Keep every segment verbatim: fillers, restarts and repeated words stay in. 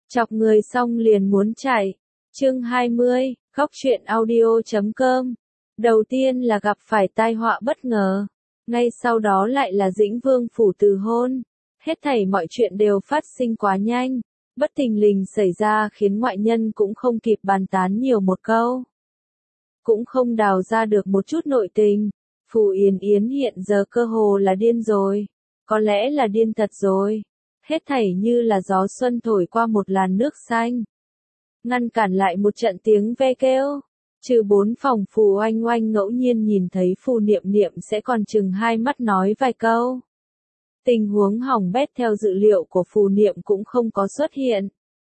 Chọc người xong liền muốn chạy. Chương hai mươi, Góc truyện audio chấm com. Đầu tiên là gặp phải tai họa bất ngờ. Ngay sau đó lại là Dĩnh Vương phủ từ hôn. Hết thảy mọi chuyện đều phát sinh quá nhanh. Bất thình lình xảy ra khiến ngoại nhân cũng không kịp bàn tán nhiều một câu. Cũng không đào ra được một chút nội tình. Phù Yến Yến hiện giờ cơ hồ là điên rồi. Có lẽ là điên thật rồi. Hết thảy như là gió xuân thổi qua một làn nước xanh. Ngăn cản lại một trận tiếng ve kêu. Trừ bốn phòng Phù Oanh Oanh ngẫu nhiên nhìn thấy Phù Niệm Niệm sẽ còn chừng hai mắt nói vài câu. Tình huống hỏng bét theo dự liệu của Phù Niệm cũng không có xuất hiện.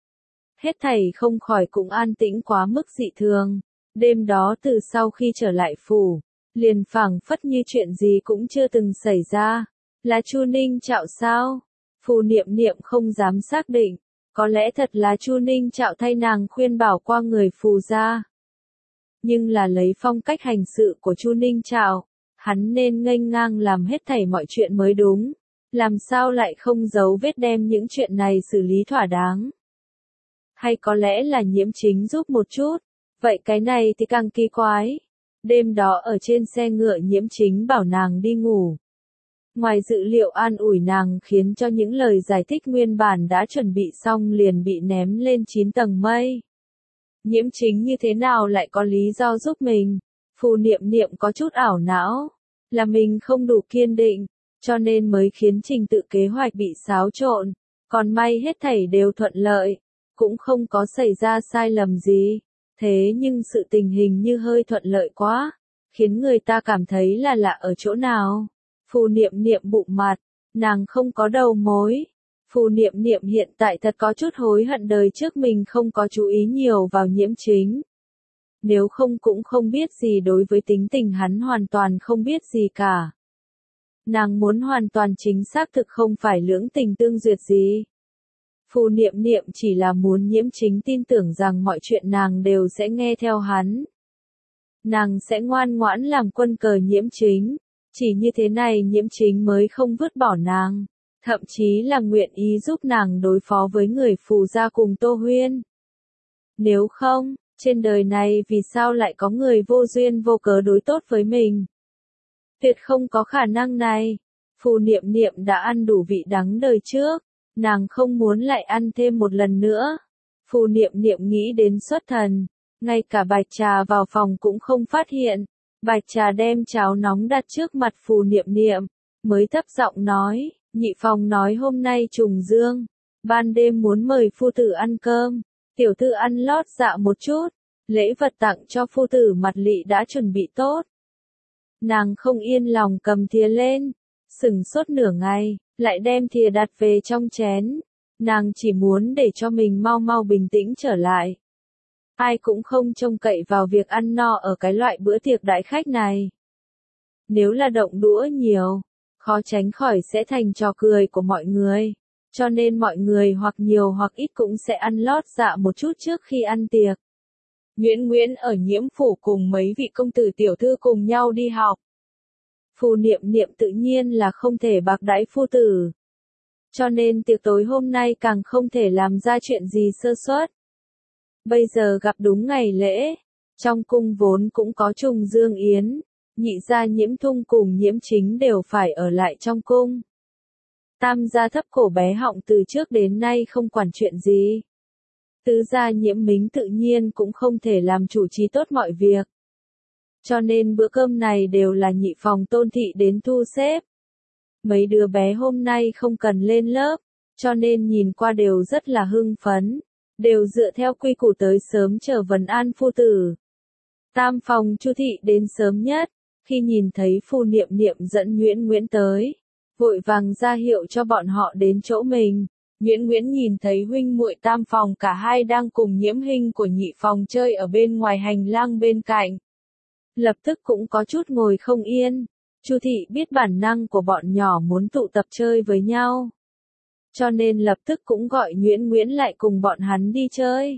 Hết thảy không khỏi cũng an tĩnh quá mức dị thường. Đêm đó từ sau khi trở lại phủ, liền phảng phất như chuyện gì cũng chưa từng xảy ra. Là Chu Ninh Trạo sao? Phù Niệm Niệm không dám xác định. Có lẽ thật là Chu Ninh Trạo thay nàng khuyên bảo qua người Phù gia. Nhưng là lấy phong cách hành sự của Chu Ninh Trạo, hắn nên nghênh ngang làm hết thảy mọi chuyện mới đúng. Làm sao lại không giấu vết đem những chuyện này xử lý thỏa đáng? Hay có lẽ là Nhiễm Chính giúp một chút? Vậy cái này thì càng kỳ quái. Đêm đó ở trên xe ngựa Nhiễm Chính bảo nàng đi ngủ. Ngoài dự liệu an ủi nàng khiến cho những lời giải thích nguyên bản đã chuẩn bị xong liền bị ném lên chín tầng mây. Nhiễm Chính như thế nào lại có lý do giúp mình? Phù Niệm Niệm có chút ảo não. Là mình không đủ kiên định, cho nên mới khiến trình tự kế hoạch bị xáo trộn. Còn may hết thảy đều thuận lợi, cũng không có xảy ra sai lầm gì. Thế nhưng sự tình hình như hơi thuận lợi quá, khiến người ta cảm thấy là lạ ở chỗ nào. Phù Niệm Niệm bụng mặt, nàng không có đầu mối. Phù Niệm Niệm hiện tại thật có chút hối hận đời trước mình không có chú ý nhiều vào Nhiễm Chính. Nếu không cũng không biết gì đối với tính tình hắn hoàn toàn không biết gì cả. Nàng muốn hoàn toàn chính xác thực không phải lưỡng tình tương duyệt gì. Phù Niệm Niệm chỉ là muốn Nhiễm Chính tin tưởng rằng mọi chuyện nàng đều sẽ nghe theo hắn. Nàng sẽ ngoan ngoãn làm quân cờ Nhiễm Chính. Chỉ như thế này Nhiễm Chính mới không vứt bỏ nàng. Thậm chí là nguyện ý giúp nàng đối phó với người Phù gia cùng Tô Huyên. Nếu không, trên đời này vì sao lại có người vô duyên vô cớ đối tốt với mình? Tuyệt không có khả năng này. Phù Niệm Niệm đã ăn đủ vị đắng đời trước. Nàng không muốn lại ăn thêm một lần nữa. Phù Niệm Niệm nghĩ đến xuất thần. Ngay cả Bạch Trà vào phòng cũng không phát hiện. Bạch Trà đem cháo nóng đặt trước mặt Phù Niệm Niệm. Mới thấp giọng nói, nhị phòng nói hôm nay trùng dương. Ban đêm muốn mời phu tử ăn cơm. Tiểu thư ăn lót dạ một chút. Lễ vật tặng cho phu tử Mặt Lị đã chuẩn bị tốt. Nàng không yên lòng cầm thìa lên. Sửng sốt nửa ngày, lại đem thìa đặt về trong chén. Nàng chỉ muốn để cho mình mau mau bình tĩnh trở lại. Ai cũng không trông cậy vào việc ăn no ở cái loại bữa tiệc đãi khách này. Nếu là động đũa nhiều, khó tránh khỏi sẽ thành trò cười của mọi người. Cho nên mọi người hoặc nhiều hoặc ít cũng sẽ ăn lót dạ một chút trước khi ăn tiệc. Nguyễn Nguyễn ở Nhiễm phủ cùng mấy vị công tử tiểu thư cùng nhau đi học. Phù Niệm Niệm tự nhiên là không thể bạc đãi phu tử. Cho nên tiệc tối hôm nay càng không thể làm ra chuyện gì sơ suất. Bây giờ gặp đúng ngày lễ, trong cung vốn cũng có trùng dương yến, nhị gia Nhiễm Thung cùng Nhiễm Chính đều phải ở lại trong cung. Tam gia thấp cổ bé họng từ trước đến nay không quản chuyện gì. Tứ gia Nhiễm Mính tự nhiên cũng không thể làm chủ trì tốt mọi việc. Cho nên bữa cơm này đều là nhị phòng Tôn thị đến thu xếp. Mấy đứa bé hôm nay không cần lên lớp, cho nên nhìn qua đều rất là hưng phấn, đều dựa theo quy củ tới sớm chờ vấn an phu tử. Tam phòng Chu thị đến sớm nhất, khi nhìn thấy Phù Niệm Niệm dẫn Nguyễn Nguyễn tới, vội vàng ra hiệu cho bọn họ đến chỗ mình. Nguyễn Nguyễn nhìn thấy huynh muội tam phòng cả hai đang cùng Nhiễm Hinh của nhị phòng chơi ở bên ngoài hành lang bên cạnh. Lập tức cũng có chút ngồi không yên. Chu thị biết bản năng của bọn nhỏ muốn tụ tập chơi với nhau. Cho nên lập tức cũng gọi Nguyễn Nguyễn lại cùng bọn hắn đi chơi.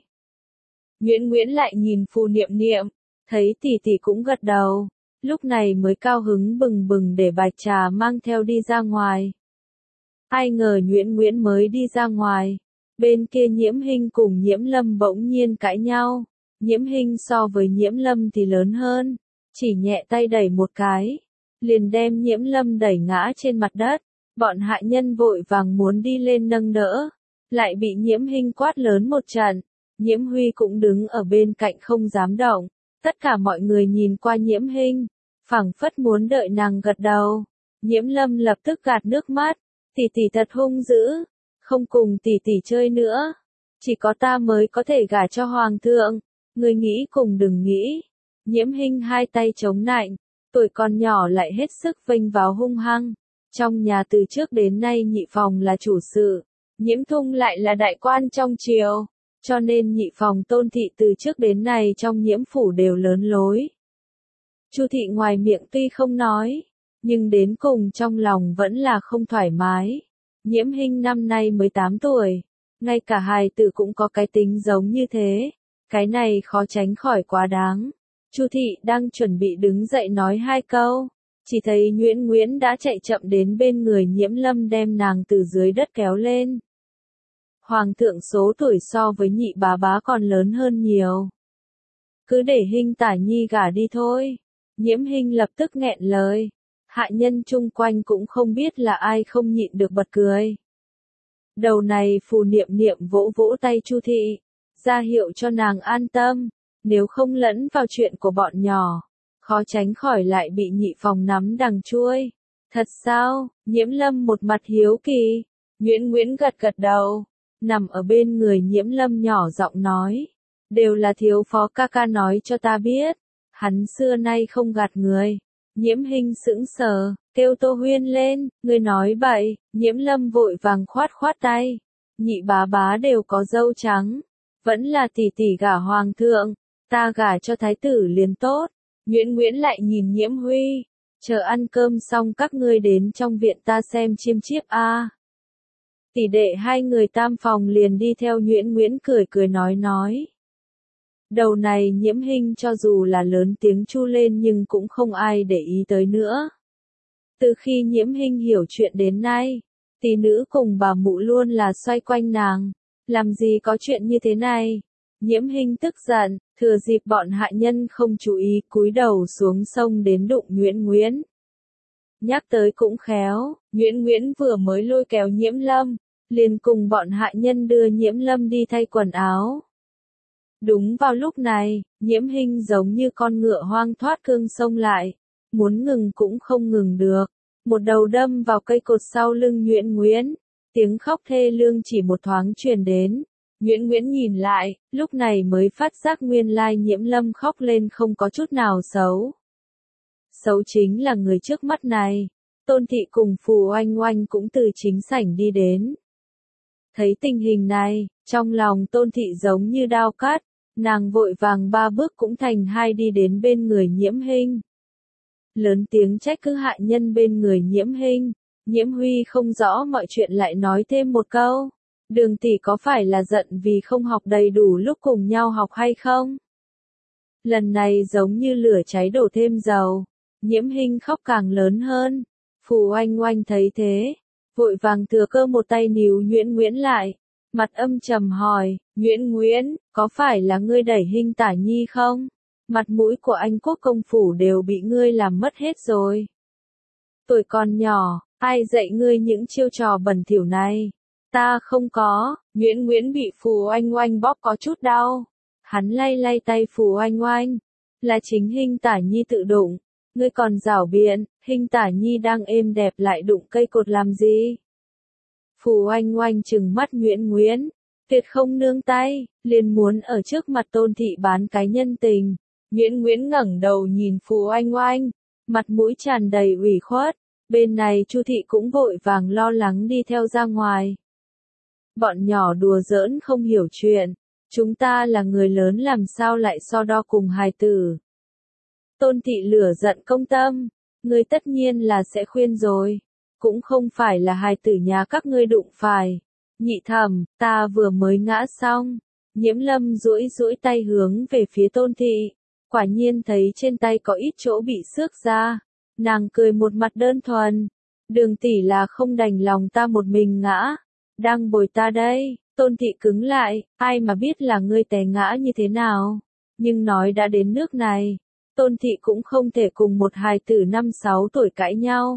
Nguyễn Nguyễn lại nhìn Phù Niệm Niệm, thấy tỷ tỷ cũng gật đầu. Lúc này mới cao hứng bừng bừng để Bạch Trà mang theo đi ra ngoài. Ai ngờ Nguyễn Nguyễn mới đi ra ngoài. Bên kia Nhiễm Hinh cùng Nhiễm Lâm bỗng nhiên cãi nhau. Nhiễm Hinh so với Nhiễm Lâm thì lớn hơn, chỉ nhẹ tay đẩy một cái, liền đem Nhiễm Lâm đẩy ngã trên mặt đất. Bọn hạ nhân vội vàng muốn đi lên nâng đỡ, lại bị Nhiễm Hinh quát lớn một trận. Nhiễm Huy cũng đứng ở bên cạnh không dám động. Tất cả mọi người nhìn qua Nhiễm Hinh, phảng phất muốn đợi nàng gật đầu. Nhiễm Lâm lập tức gạt nước mắt, tỷ tỷ thật hung dữ, không cùng tỷ tỷ chơi nữa, chỉ có ta mới có thể gả cho hoàng thượng, người nghĩ cùng đừng nghĩ. Nhiễm Hinh hai tay chống nạnh, tuổi còn nhỏ lại hết sức vênh vào hung hăng. Trong nhà từ trước đến nay nhị phòng là chủ sự, Nhiễm Thung lại là đại quan trong triều, cho nên nhị phòng Tôn thị từ trước đến nay trong Nhiễm phủ đều lớn lối. Chu thị ngoài miệng tuy không nói, nhưng đến cùng trong lòng vẫn là không thoải mái. Nhiễm Hinh năm nay mới tám tuổi, ngay cả hài tử cũng có cái tính giống như thế, cái này khó tránh khỏi quá đáng. Chu thị đang chuẩn bị đứng dậy nói hai câu, chỉ thấy Nguyễn Nguyễn đã chạy chậm đến bên người Nhiễm Lâm đem nàng từ dưới đất kéo lên. Hoàng thượng số tuổi so với nhị bá bá còn lớn hơn nhiều. Cứ để Hinh tả nhi gả đi thôi. Nhiễm Hinh lập tức nghẹn lời. Hạ nhân chung quanh cũng không biết là ai không nhịn được bật cười. Đầu này Phù Niệm Niệm vỗ vỗ tay Chu thị, ra hiệu cho nàng an tâm, nếu không lẫn vào chuyện của bọn nhỏ, khó tránh khỏi lại bị nhị phòng nắm đằng chuôi. Thật sao? Nhiễm Lâm một mặt hiếu kỳ. Nguyễn Nguyễn gật gật đầu, nằm ở bên người Nhiễm Lâm nhỏ giọng nói, đều là thiếu phó ca ca nói cho ta biết, hắn xưa nay không gạt người. Nhiễm Hinh sững sờ, kêu Tô Huyên lên, ngươi nói bậy. Nhiễm Lâm vội vàng khoát khoát tay, nhị bá bá đều có dâu trắng, vẫn là tỷ tỷ gả hoàng thượng, ta gả cho thái tử liền tốt. Nguyễn Nguyễn lại nhìn Nhiễm Huy, chờ ăn cơm xong các ngươi đến trong viện ta xem chiêm chiếp a. Tỷ đệ hai người tam phòng liền đi theo Nguyễn Nguyễn cười cười nói nói. Đầu này Nhiễm Hinh cho dù là lớn tiếng chu lên nhưng cũng không ai để ý tới nữa. Từ khi Nhiễm Hinh hiểu chuyện đến nay, tỷ nữ cùng bà mụ luôn là xoay quanh nàng, làm gì có chuyện như thế này. Nhiễm Hinh tức giận, thừa dịp bọn hạ nhân không chú ý cúi đầu xuống sông đến đụng Nguyễn Nguyễn. Nhắc tới cũng khéo, Nguyễn Nguyễn vừa mới lôi kéo Nhiễm Lâm, liền cùng bọn hạ nhân đưa Nhiễm Lâm đi thay quần áo. Đúng vào lúc này, Nhiễm Hinh giống như con ngựa hoang thoát cương sông lại, muốn ngừng cũng không ngừng được, một đầu đâm vào cây cột sau lưng Nguyễn Nguyễn, tiếng khóc thê lương chỉ một thoáng truyền đến. Nguyễn Nguyễn nhìn lại, lúc này mới phát giác nguyên lai Nhiễm Lâm khóc lên không có chút nào xấu. Xấu chính là người trước mắt này. Tôn thị cùng Phù Oanh Oanh cũng từ chính sảnh đi đến. Thấy tình hình này, trong lòng Tôn thị giống như đao cắt, nàng vội vàng ba bước cũng thành hai đi đến bên người Nhiễm Hinh. Lớn tiếng trách cứ hạ nhân bên người Nhiễm Hinh. Nhiễm Huy không rõ mọi chuyện lại nói thêm một câu. Đường tỷ có phải là giận vì không học đầy đủ lúc cùng nhau học hay không? Lần này giống như lửa cháy đổ thêm dầu. Nhiễm Hinh khóc càng lớn hơn. Phù Oanh Oanh thấy thế, vội vàng thừa cơ một tay níu Nguyễn Nguyễn lại. Mặt âm trầm hỏi, Nguyễn Nguyễn, có phải là ngươi đẩy Hinh tả nhi không? Mặt mũi của anh quốc công phủ đều bị ngươi làm mất hết rồi. Tuổi còn nhỏ, ai dạy ngươi những chiêu trò bẩn thỉu này? Ta không có. Nguyễn Nguyễn bị Phù Oanh Oanh bóp có chút đau. Hắn lay lay tay Phù Oanh Oanh. Là chính Hinh tả nhi tự đụng. Ngươi còn giảo biện, Hinh tả nhi đang êm đẹp lại đụng cây cột làm gì? Phù Oanh Oanh trừng mắt Nguyễn Nguyễn, tuyệt không nương tay, liền muốn ở trước mặt Tôn thị bán cái nhân tình. Nguyễn Nguyễn ngẩng đầu nhìn Phù Oanh Oanh, mặt mũi tràn đầy ủy khuất. Bên này Chu thị cũng vội vàng lo lắng đi theo ra ngoài. Bọn nhỏ đùa giỡn không hiểu chuyện, chúng ta là người lớn làm sao lại so đo cùng hài tử. Tôn thị lửa giận công tâm, ngươi tất nhiên là sẽ khuyên rồi, cũng không phải là hài tử nhà các ngươi đụng phải. Nhị thẩm, ta vừa mới ngã xong. Nhiễm Lâm duỗi duỗi tay hướng về phía Tôn thị, quả nhiên thấy trên tay có ít chỗ bị xước ra. Nàng cười một mặt đơn thuần, Đường tỷ là không đành lòng ta một mình ngã, đang bồi ta đây. Tôn thị cứng lại, ai mà biết là ngươi té ngã như thế nào. Nhưng nói đã đến nước này, Tôn thị cũng không thể cùng một hài tử năm sáu tuổi cãi nhau.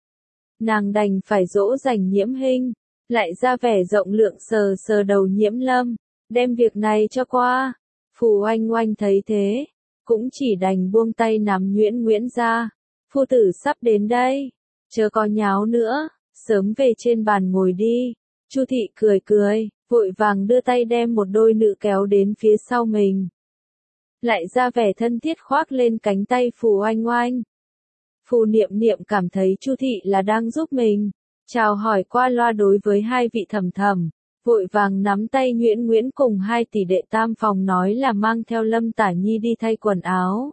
Nàng đành phải dỗ dành Nhiễm Hinh, lại ra vẻ rộng lượng sờ sờ đầu Nhiễm Lâm, đem việc này cho qua. Phù Oanh Oanh thấy thế, cũng chỉ đành buông tay nắm Nguyễn Nguyễn ra. Phu tử sắp đến đây, chớ có nháo nữa, sớm về trên bàn ngồi đi. Chu thị cười cười, vội vàng đưa tay đem một đôi nữ kéo đến phía sau mình. Lại ra vẻ thân thiết khoác lên cánh tay Phù Oanh Oanh. Phù Niệm Niệm cảm thấy Chu thị là đang giúp mình, chào hỏi qua loa đối với hai vị thẩm thẩm, vội vàng nắm tay Nguyễn Nguyễn cùng hai tỷ đệ tam phòng nói là mang theo Lâm Tả Nhi đi thay quần áo.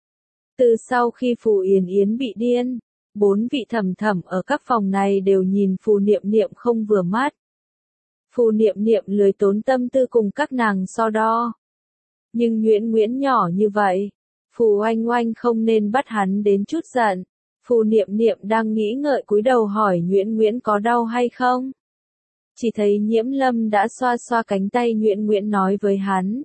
Từ sau khi Phù Yến Yến bị điên, bốn vị thẩm thẩm ở các phòng này đều nhìn Phù Niệm Niệm không vừa mắt. Phù Niệm Niệm lười tốn tâm tư cùng các nàng so đo. Nhưng Nguyễn Nguyễn nhỏ như vậy, Phù Oanh Oanh không nên bắt hắn đến chút giận. Phù Niệm Niệm đang nghĩ ngợi cúi đầu hỏi Nguyễn Nguyễn có đau hay không. Chỉ thấy Nhiễm Lâm đã xoa xoa cánh tay Nguyễn Nguyễn nói với hắn.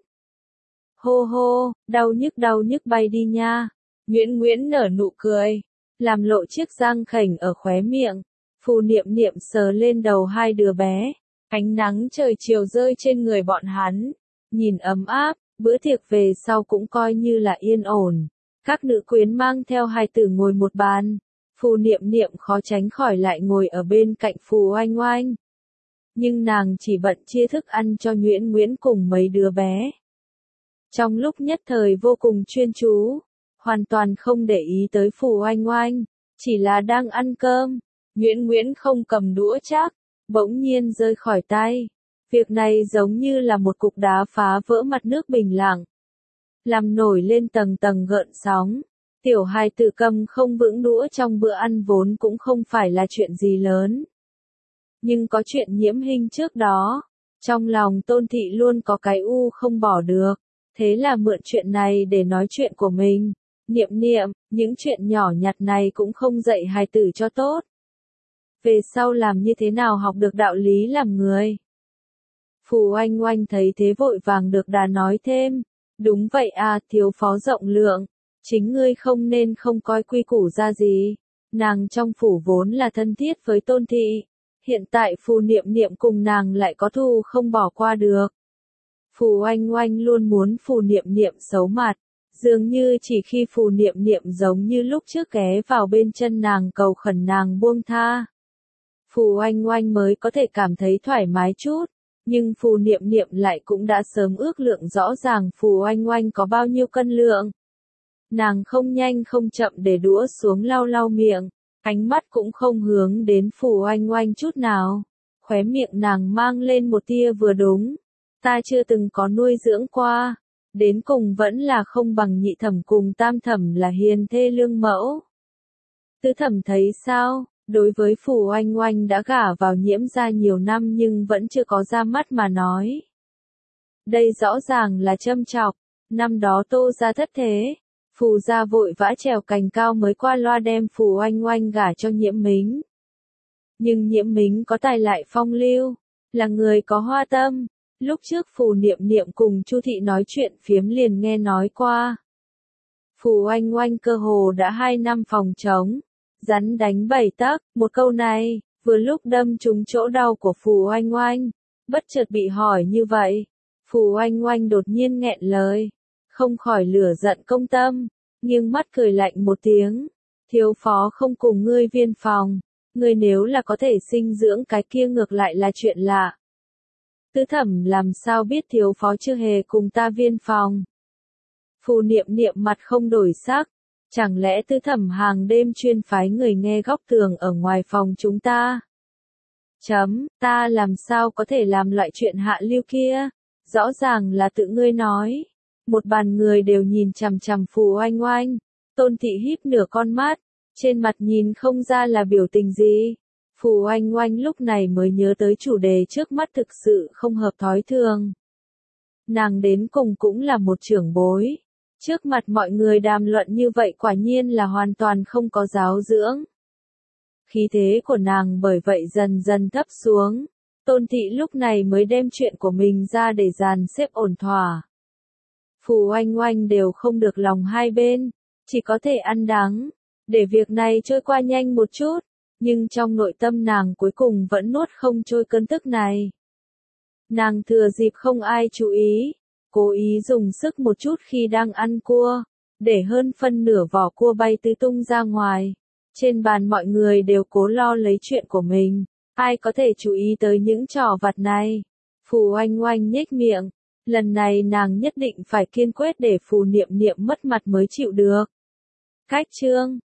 Hô hô, đau nhức đau nhức bay đi nha. Nguyễn Nguyễn nở nụ cười, làm lộ chiếc răng khểnh ở khóe miệng. Phù Niệm Niệm sờ lên đầu hai đứa bé. Ánh nắng trời chiều rơi trên người bọn hắn, nhìn ấm áp, bữa tiệc về sau cũng coi như là yên ổn. Các nữ quyến mang theo hài tử ngồi một bàn, Phù Niệm Niệm khó tránh khỏi lại ngồi ở bên cạnh Phù Oanh Oanh. Nhưng nàng chỉ bận chia thức ăn cho Nguyễn Nguyễn cùng mấy đứa bé. Trong lúc nhất thời vô cùng chuyên chú, hoàn toàn không để ý tới Phù Oanh Oanh, chỉ là đang ăn cơm. Nguyễn Nguyễn không cầm đũa chắc, bỗng nhiên rơi khỏi tay. Việc này giống như là một cục đá phá vỡ mặt nước bình lặng, làm nổi lên tầng tầng gợn sóng. Tiểu hài tử cầm không vững đũa trong bữa ăn vốn cũng không phải là chuyện gì lớn. Nhưng có chuyện Nhiễm Hinh trước đó, trong lòng Tôn thị luôn có cái u không bỏ được, thế là mượn chuyện này để nói chuyện của mình. Niệm Niệm, những chuyện nhỏ nhặt này cũng không dạy hài tử cho tốt. Về sau làm như thế nào học được đạo lý làm người. Phù Oanh Oanh thấy thế vội vàng được đà nói thêm. Đúng vậy à, thiếu phó rộng lượng, chính ngươi không nên không coi quy củ ra gì. Nàng trong phủ vốn là thân thiết với Tôn thị, hiện tại Phù Niệm Niệm cùng nàng lại có thù không bỏ qua được. Phù Oanh Oanh luôn muốn Phù Niệm Niệm xấu mặt, dường như chỉ khi Phù Niệm Niệm giống như lúc trước ghé vào bên chân nàng cầu khẩn nàng buông tha, Phù Oanh Oanh mới có thể cảm thấy thoải mái chút. Nhưng Phù Niệm Niệm lại cũng đã sớm ước lượng rõ ràng Phù Oanh Oanh có bao nhiêu cân lượng. Nàng không nhanh không chậm để đũa xuống lau lau miệng, ánh mắt cũng không hướng đến Phù Oanh Oanh chút nào. Khóe miệng nàng mang lên một tia vừa đúng. Ta chưa từng có nuôi dưỡng qua, đến cùng vẫn là không bằng nhị thẩm cùng tam thẩm là hiền thê lương mẫu. Tứ thẩm thấy sao? Đối với Phù Oanh Oanh đã gả vào Nhiễm gia nhiều năm nhưng vẫn chưa có ra mắt mà nói. Đây rõ ràng là châm chọc, năm đó Tô gia thất thế, Phù gia vội vã trèo cành cao mới qua loa đem Phù Oanh Oanh gả cho Nhiễm Mính. Nhưng Nhiễm Mính có tài lại phong lưu, là người có hoa tâm, lúc trước Phù Niệm Niệm cùng Chu thị nói chuyện phiếm liền nghe nói qua. Phù Oanh Oanh cơ hồ đã hai năm phòng trống. Rắn đánh bảy tấc, một câu này, vừa lúc đâm trúng chỗ đau của Phù Oanh Oanh, bất chợt bị hỏi như vậy. Phù Oanh Oanh đột nhiên nghẹn lời, không khỏi lửa giận công tâm, nghiêng mắt cười lạnh một tiếng. Thiếu phó không cùng ngươi viên phòng, ngươi nếu là có thể sinh dưỡng cái kia ngược lại là chuyện lạ. Tứ thẩm làm sao biết thiếu phó chưa hề cùng ta viên phòng. Phù Niệm Niệm mặt không đổi sắc. Chẳng lẽ tứ thẩm hàng đêm chuyên phái người nghe góc tường ở ngoài phòng chúng ta? Chấm, ta làm sao có thể làm loại chuyện hạ lưu kia? Rõ ràng là tự ngươi nói. Một bàn người đều nhìn chằm chằm Phù Oanh Oanh. Tôn thị híp nửa con mắt, trên mặt nhìn không ra là biểu tình gì. Phù Oanh Oanh lúc này mới nhớ tới chủ đề trước mắt thực sự không hợp thói thường. Nàng đến cùng cũng là một trưởng bối. Trước mặt mọi người đàm luận như vậy quả nhiên là hoàn toàn không có giáo dưỡng. Khí thế của nàng bởi vậy dần dần thấp xuống. Tôn Thị lúc này mới đem chuyện của mình ra để dàn xếp ổn thỏa. Phù Oanh Oanh đều không được lòng hai bên, chỉ có thể ăn đắng, để việc này trôi qua nhanh một chút, nhưng trong nội tâm nàng cuối cùng vẫn nuốt không trôi cơn tức này. Nàng thừa dịp không ai chú ý, cố ý dùng sức một chút khi đang ăn cua, để hơn phân nửa vỏ cua bay tứ tung ra ngoài. Trên bàn mọi người đều cố lo lấy chuyện của mình, ai có thể chú ý tới những trò vặt này. Phù Oanh Oanh nhếch miệng, lần này nàng nhất định phải kiên quyết để Phù Niệm Niệm mất mặt mới chịu được. Cách chương